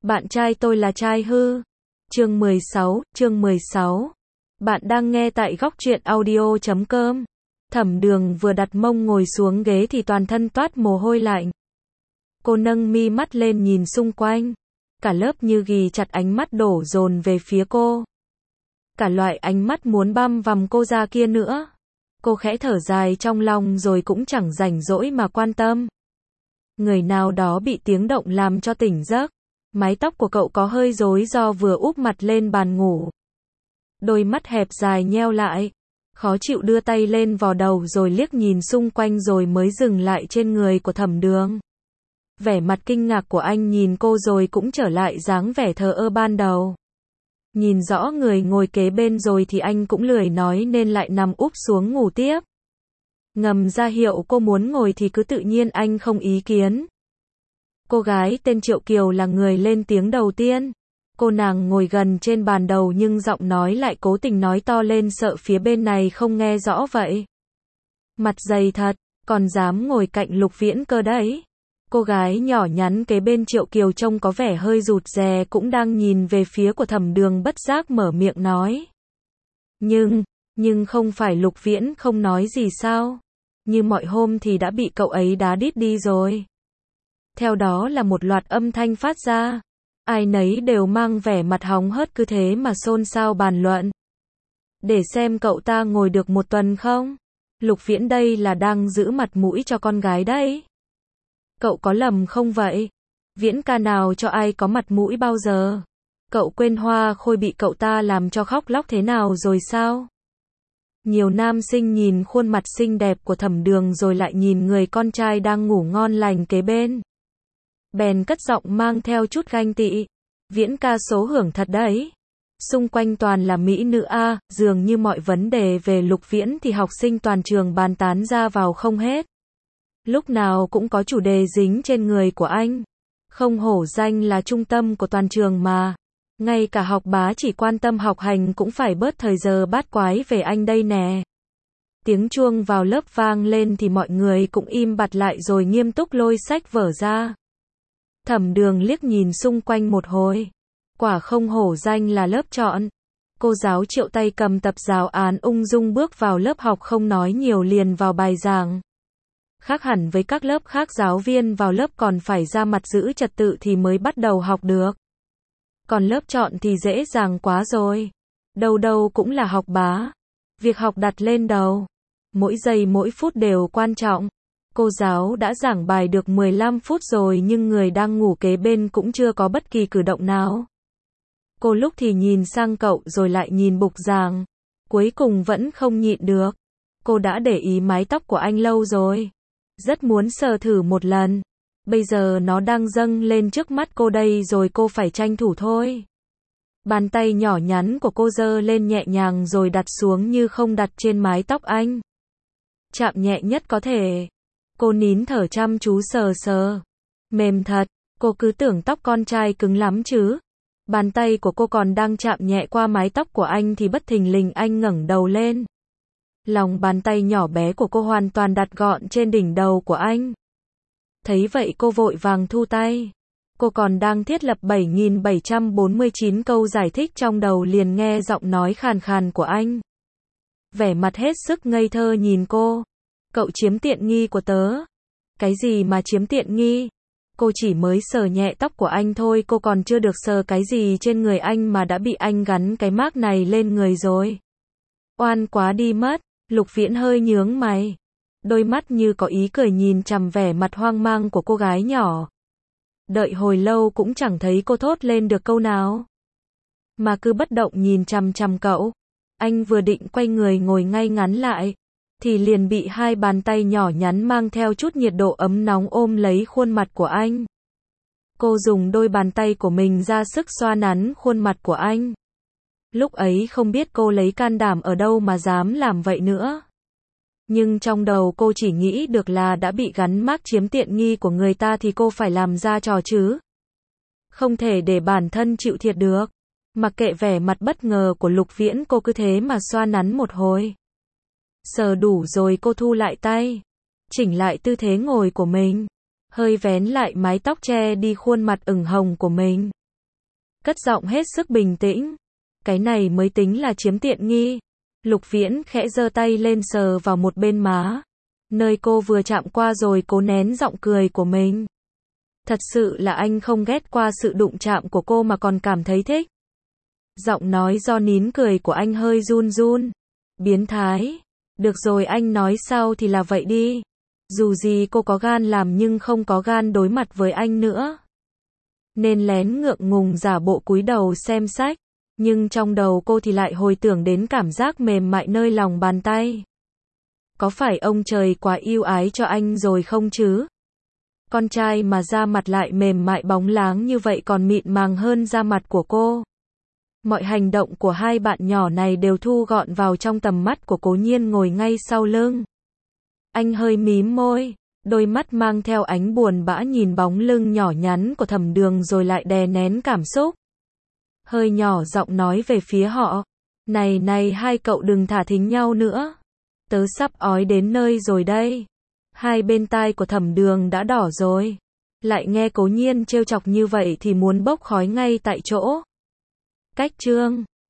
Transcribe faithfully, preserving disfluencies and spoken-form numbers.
Bạn trai tôi là trai hư. Chương mười sáu, chương mười sáu. Bạn đang nghe tại góc truyện audio chấm com. Thẩm Đường vừa đặt mông ngồi xuống ghế thì toàn thân toát mồ hôi lạnh. Cô nâng mi mắt lên nhìn xung quanh. Cả lớp như ghì chặt ánh mắt đổ dồn về phía cô. Cả loại ánh mắt muốn băm vằm cô ra kia nữa. Cô khẽ thở dài trong lòng rồi cũng chẳng rảnh rỗi mà quan tâm. Người nào đó bị tiếng động làm cho tỉnh giấc. Mái tóc của cậu có hơi rối do vừa úp mặt lên bàn ngủ. Đôi mắt hẹp dài nheo lại. Khó chịu đưa tay lên vò đầu rồi liếc nhìn xung quanh rồi mới dừng lại trên người của Thẩm Đường. Vẻ mặt kinh ngạc của anh nhìn cô rồi cũng trở lại dáng vẻ thờ ơ ban đầu. Nhìn rõ người ngồi kế bên rồi thì anh cũng lười nói nên lại nằm úp xuống ngủ tiếp. Ngầm ra hiệu cô muốn ngồi thì cứ tự nhiên anh không ý kiến. Cô gái tên Triệu Kiều là người lên tiếng đầu tiên. Cô nàng ngồi gần trên bàn đầu nhưng giọng nói lại cố tình nói to lên sợ phía bên này không nghe rõ vậy. Mặt dày thật, còn dám ngồi cạnh Lục Viễn cơ đấy. Cô gái nhỏ nhắn kế bên Triệu Kiều trông có vẻ hơi rụt rè cũng đang nhìn về phía của Thẩm Đường bất giác mở miệng nói. Nhưng, nhưng không phải Lục Viễn không nói gì sao? Như mọi hôm thì đã bị cậu ấy đá đít đi rồi. Theo đó là một loạt âm thanh phát ra. Ai nấy đều mang vẻ mặt hóng hớt cứ thế mà xôn xao bàn luận. Để xem cậu ta ngồi được một tuần không? Lục Viễn đây là đang giữ mặt mũi cho con gái đấy. Cậu có lầm không vậy? Viễn ca nào cho ai có mặt mũi bao giờ? Cậu quên Hoa Khôi bị cậu ta làm cho khóc lóc thế nào rồi sao? Nhiều nam sinh nhìn khuôn mặt xinh đẹp của Thẩm Đường rồi lại nhìn người con trai đang ngủ ngon lành kế bên. Bèn cất giọng mang theo chút ganh tị. Viễn ca số hưởng thật đấy. Xung quanh toàn là mỹ nữ a, dường như mọi vấn đề về Lục Viễn thì học sinh toàn trường bàn tán ra vào không hết. Lúc nào cũng có chủ đề dính trên người của anh. Không hổ danh là trung tâm của toàn trường mà. Ngay cả học bá chỉ quan tâm học hành cũng phải bớt thời giờ bát quái về anh đây nè. Tiếng chuông vào lớp vang lên thì mọi người cũng im bặt lại rồi nghiêm túc lôi sách vở ra. Thẩm Đường liếc nhìn xung quanh một hồi. Quả không hổ danh là lớp chọn. Cô giáo Triệu tay cầm tập giáo án ung dung bước vào lớp học không nói nhiều liền vào bài giảng. Khác hẳn với các lớp khác, giáo viên vào lớp còn phải ra mặt giữ trật tự thì mới bắt đầu học được. Còn lớp chọn thì dễ dàng quá rồi. Đâu đâu cũng là học bá. Việc học đặt lên đầu. Mỗi giây mỗi phút đều quan trọng. Cô giáo đã giảng bài được mười lăm phút rồi nhưng người đang ngủ kế bên cũng chưa có bất kỳ cử động nào. Cô lúc thì nhìn sang cậu rồi lại nhìn bục giảng. Cuối cùng vẫn không nhịn được. Cô đã để ý mái tóc của anh lâu rồi. Rất muốn sờ thử một lần. Bây giờ nó đang dâng lên trước mắt cô đây rồi cô phải tranh thủ thôi. Bàn tay nhỏ nhắn của cô giơ lên nhẹ nhàng rồi đặt xuống như không đặt trên mái tóc anh. Chạm nhẹ nhất có thể. Cô nín thở chăm chú sờ sờ. Mềm thật, cô cứ tưởng tóc con trai cứng lắm chứ. Bàn tay của cô còn đang chạm nhẹ qua mái tóc của anh thì bất thình lình anh ngẩng đầu lên. Lòng bàn tay nhỏ bé của cô hoàn toàn đặt gọn trên đỉnh đầu của anh. Thấy vậy cô vội vàng thu tay. Cô còn đang thiết lập bảy nghìn bảy trăm bốn mươi chín câu giải thích trong đầu liền nghe giọng nói khàn khàn của anh. Vẻ mặt hết sức ngây thơ nhìn cô. Cậu chiếm tiện nghi của tớ. Cái gì mà chiếm tiện nghi? Cô chỉ mới sờ nhẹ tóc của anh thôi, cô còn chưa được sờ cái gì trên người anh mà đã bị anh gắn cái mác này lên người rồi. Oan quá đi mất. Lục Viễn hơi nhướng mày. Đôi mắt như có ý cười nhìn chằm vẻ mặt hoang mang của cô gái nhỏ. Đợi hồi lâu cũng chẳng thấy cô thốt lên được câu nào. Mà cứ bất động nhìn chằm chằm cậu. Anh vừa định quay người ngồi ngay ngắn lại. Thì liền bị hai bàn tay nhỏ nhắn mang theo chút nhiệt độ ấm nóng ôm lấy khuôn mặt của anh. Cô dùng đôi bàn tay của mình ra sức xoa nắn khuôn mặt của anh. Lúc ấy không biết cô lấy can đảm ở đâu mà dám làm vậy nữa. Nhưng trong đầu cô chỉ nghĩ được là đã bị gắn mác chiếm tiện nghi của người ta thì cô phải làm ra trò chứ. Không thể để bản thân chịu thiệt được. Mặc kệ vẻ mặt bất ngờ của Lục Viễn, cô cứ thế mà xoa nắn một hồi. Sờ đủ rồi cô thu lại tay. Chỉnh lại tư thế ngồi của mình. Hơi vén lại mái tóc che đi khuôn mặt ửng hồng của mình. cất giọng hết sức bình tĩnh. Cái này mới tính là chiếm tiện nghi. Lục Viễn khẽ giơ tay lên sờ vào một bên má, nơi cô vừa chạm qua rồi cố nén giọng cười của mình. Thật sự là anh không ghét qua sự đụng chạm của cô mà còn cảm thấy thích. Giọng nói do nín cười của anh hơi run run. Biến thái. Được rồi, anh nói sau thì là vậy đi. Dù gì cô có gan làm nhưng không có gan đối mặt với anh nữa. Nên lén ngượng ngùng giả bộ cúi đầu xem sách. Nhưng trong đầu cô thì lại hồi tưởng đến cảm giác mềm mại nơi lòng bàn tay. Có phải ông trời quá yêu ái cho anh rồi không chứ? Con trai mà da mặt lại mềm mại bóng láng như vậy còn mịn màng hơn da mặt của cô. Mọi hành động của hai bạn nhỏ này đều thu gọn vào trong tầm mắt của Cố Nhiên ngồi ngay sau lưng. Anh hơi mím môi, đôi mắt mang theo ánh buồn bã nhìn bóng lưng nhỏ nhắn của Thẩm Đường rồi lại đè nén cảm xúc. Hơi nhỏ giọng nói về phía họ. Này này hai cậu đừng thả thính nhau nữa. Tớ sắp ói đến nơi rồi đây. Hai bên tai của Thẩm Đường đã đỏ rồi. Lại nghe Cố Nhiên trêu chọc như vậy thì muốn bốc khói ngay tại chỗ. Cách chương